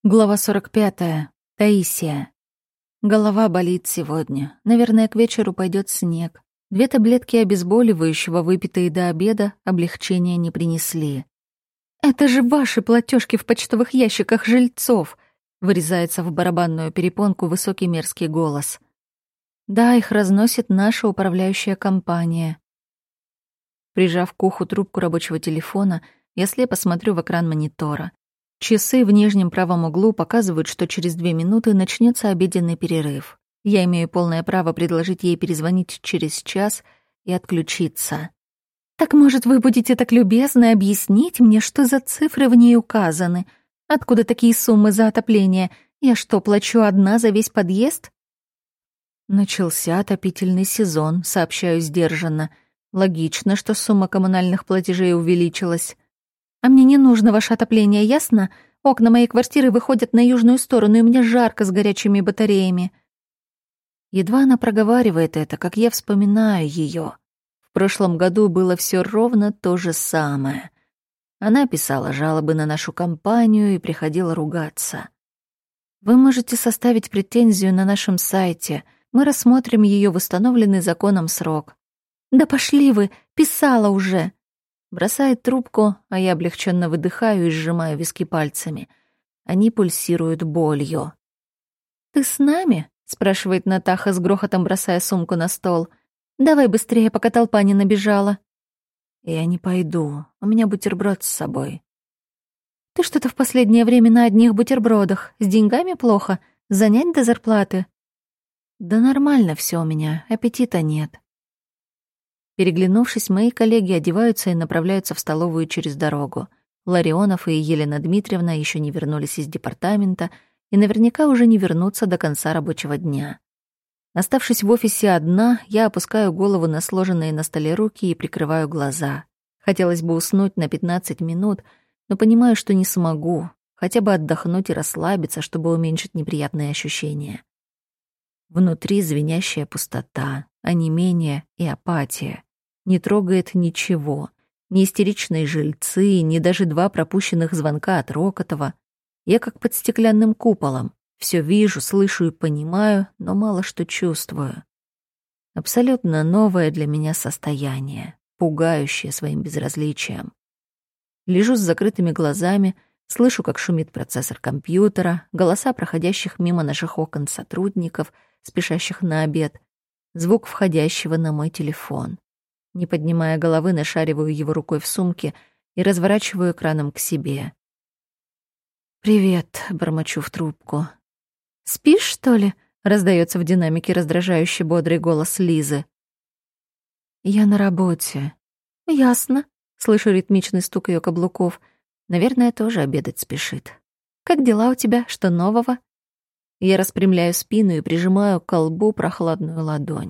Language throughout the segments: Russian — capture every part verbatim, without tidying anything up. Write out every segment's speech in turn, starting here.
Глава сорок пятая. Таисия. Голова болит сегодня. Наверное, к вечеру пойдет снег. Две таблетки обезболивающего, выпитые до обеда, облегчения не принесли. «Это же ваши платежки в почтовых ящиках жильцов!» вырезается в барабанную перепонку высокий мерзкий голос. «Да, их разносит наша управляющая компания». Прижав к уху трубку рабочего телефона, я слепо смотрю в экран монитора. Часы в нижнем правом углу показывают, что через две минуты начнется обеденный перерыв. Я имею полное право предложить ей перезвонить через час и отключиться. «Так, может, вы будете так любезны объяснить мне, что за цифры в ней указаны? Откуда такие суммы за отопление? Я что, плачу одна за весь подъезд?» Начался отопительный сезон, сообщаю сдержанно. Логично, что сумма коммунальных платежей увеличилась. «А мне не нужно ваше отопление, ясно? Окна моей квартиры выходят на южную сторону, и мне жарко с горячими батареями». Едва она проговаривает это, как я вспоминаю ее. В прошлом году было все ровно то же самое. Она писала жалобы на нашу компанию и приходила ругаться. «Вы можете составить претензию на нашем сайте. Мы рассмотрим ее в установленный законом срок». «Да пошли вы! Писала уже!» Бросает трубку, а я облегченно выдыхаю и сжимаю виски пальцами. Они пульсируют болью. «Ты с нами?» — спрашивает Натаха с грохотом, бросая сумку на стол. «Давай быстрее, пока толпа не набежала». «Я не пойду. У меня бутерброд с собой». «Ты что-то в последнее время на одних бутербродах. С деньгами плохо? Занять до зарплаты?» «Да нормально все у меня. Аппетита нет». Переглянувшись, мои коллеги одеваются и направляются в столовую через дорогу. Ларионов и Елена Дмитриевна еще не вернулись из департамента и наверняка уже не вернутся до конца рабочего дня. Оставшись в офисе одна, я опускаю голову на сложенные на столе руки и прикрываю глаза. Хотелось бы уснуть на пятнадцать минут, но понимаю, что не смогу, хотя бы отдохнуть и расслабиться, чтобы уменьшить неприятные ощущения. Внутри звенящая пустота, онемение и апатия. Не трогает ничего. Ни истеричные жильцы, ни даже два пропущенных звонка от Рокотова. Я как под стеклянным куполом. Все вижу, слышу и понимаю, но мало что чувствую. Абсолютно новое для меня состояние, пугающее своим безразличием. Лежу с закрытыми глазами, слышу, как шумит процессор компьютера, голоса проходящих мимо наших окон сотрудников, спешащих на обед, звук входящего на мой телефон. Не поднимая головы, нашариваю его рукой в сумке и разворачиваю экраном к себе. «Привет», — бормочу в трубку. «Спишь, что ли?» — раздается в динамике раздражающий бодрый голос Лизы. «Я на работе». «Ясно», — слышу ритмичный стук ее каблуков. Наверное, тоже обедать спешит. «Как дела у тебя? Что нового?» Я распрямляю спину и прижимаю к колбу прохладную ладонь.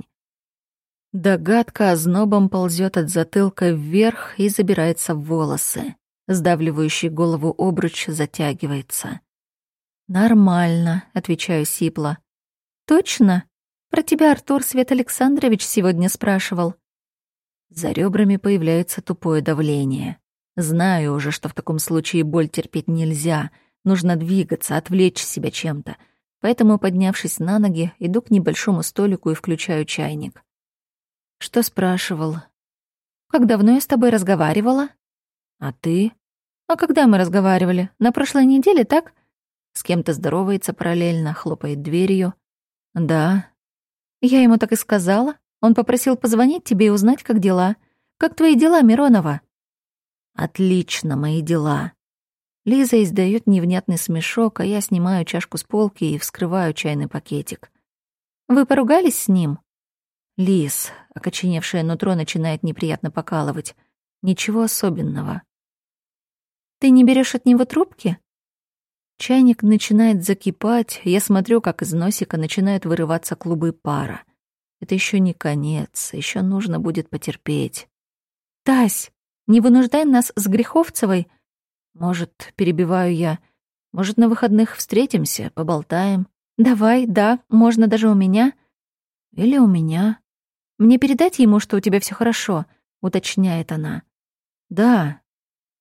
Догадка ознобом ползет от затылка вверх и забирается в волосы. Сдавливающий голову обруч затягивается. «Нормально», — отвечаю сипло. «Точно? Про тебя Артур Свет Александрович сегодня спрашивал». За ребрами появляется тупое давление. Знаю уже, что в таком случае боль терпеть нельзя. Нужно двигаться, отвлечь себя чем-то. Поэтому, поднявшись на ноги, иду к небольшому столику и включаю чайник. «Что спрашивал?» «Как давно я с тобой разговаривала?» «А ты?» «А когда мы разговаривали? На прошлой неделе, так?» С кем-то здоровается параллельно, хлопает дверью. «Да». «Я ему так и сказала. Он попросил позвонить тебе и узнать, как дела. Как твои дела, Миронова?» «Отлично, мои дела». Лиза издаёт невнятный смешок, а я снимаю чашку с полки и вскрываю чайный пакетик. «Вы поругались с ним?» «Лиз», окоченевшее нутро начинает неприятно покалывать. «Ничего особенного». «Ты не берешь от него трубки?» Чайник начинает закипать, я смотрю, как из носика начинают вырываться клубы пара. Это еще не конец, еще нужно будет потерпеть. «Тась, не вынуждай нас с Греховцевой». «Может, перебиваю я, может, на выходных встретимся, поболтаем?» «Давай, да, можно даже у меня». «Или у меня». «Мне передать ему, что у тебя все хорошо?» — уточняет она. «Да».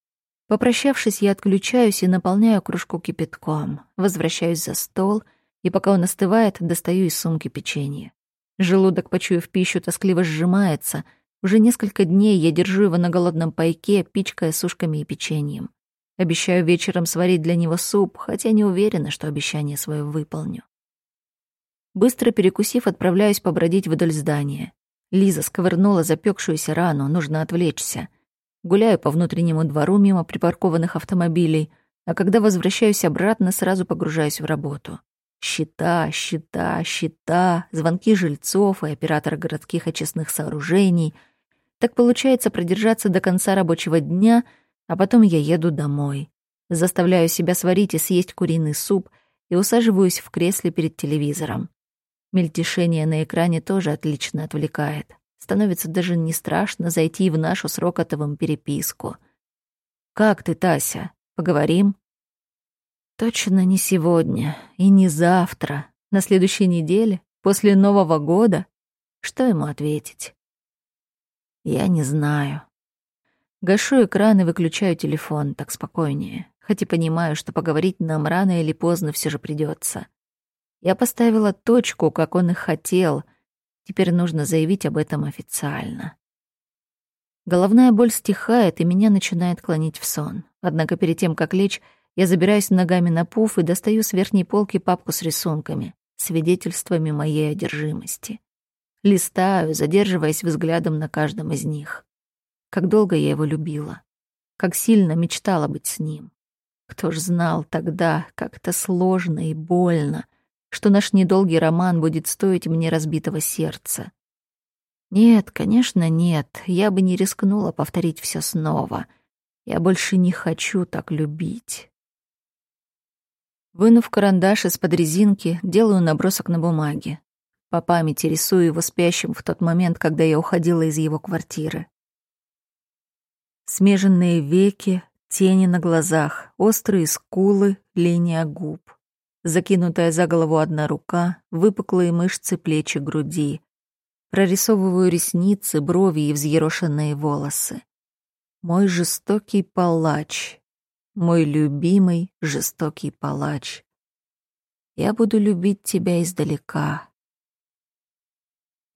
Попрощавшись, я отключаюсь и наполняю кружку кипятком. Возвращаюсь за стол, и пока он остывает, достаю из сумки печенье. Желудок, почуяв пищу, тоскливо сжимается. Уже несколько дней я держу его на голодном пайке, пичкая сушками и печеньем. Обещаю вечером сварить для него суп, хотя не уверена, что обещание свое выполню. Быстро перекусив, отправляюсь побродить вдоль здания. Лиза сковырнула запекшуюся рану, нужно отвлечься. Гуляю по внутреннему двору мимо припаркованных автомобилей, а когда возвращаюсь обратно, сразу погружаюсь в работу. Счета, счета, счета, звонки жильцов и оператора городских очистных сооружений. Так получается продержаться до конца рабочего дня, а потом я еду домой. Заставляю себя сварить и съесть куриный суп и усаживаюсь в кресле перед телевизором. Мельтешение на экране тоже отлично отвлекает. Становится даже не страшно зайти в нашу с Рокотовым переписку. «Как ты, Тася? Поговорим?» Точно не сегодня и не завтра. На следующей неделе, после Нового года. Что ему ответить? Я не знаю. Гашу экран и выключаю телефон, так спокойнее. Хоть и понимаю, что поговорить нам рано или поздно все же придется. Я поставила точку, как он и хотел. Теперь нужно заявить об этом официально. Головная боль стихает, и меня начинает клонить в сон. Однако перед тем, как лечь, я забираюсь ногами на пуф и достаю с верхней полки папку с рисунками, свидетельствами моей одержимости. Листаю, задерживаясь взглядом на каждом из них. Как долго я его любила. Как сильно мечтала быть с ним. Кто ж знал тогда, как это сложно и больно, что наш недолгий роман будет стоить мне разбитого сердца. Нет, конечно, нет, я бы не рискнула повторить все снова. Я больше не хочу так любить. Вынув карандаш из-под резинки, делаю набросок на бумаге. По памяти рисую его спящим в тот момент, когда я уходила из его квартиры. Смеженные веки, тени на глазах, острые скулы, линия губ. Закинутая за голову одна рука, выпуклые мышцы плеч и груди. Прорисовываю ресницы, брови и взъерошенные волосы. Мой жестокий палач. Мой любимый жестокий палач. Я буду любить тебя издалека,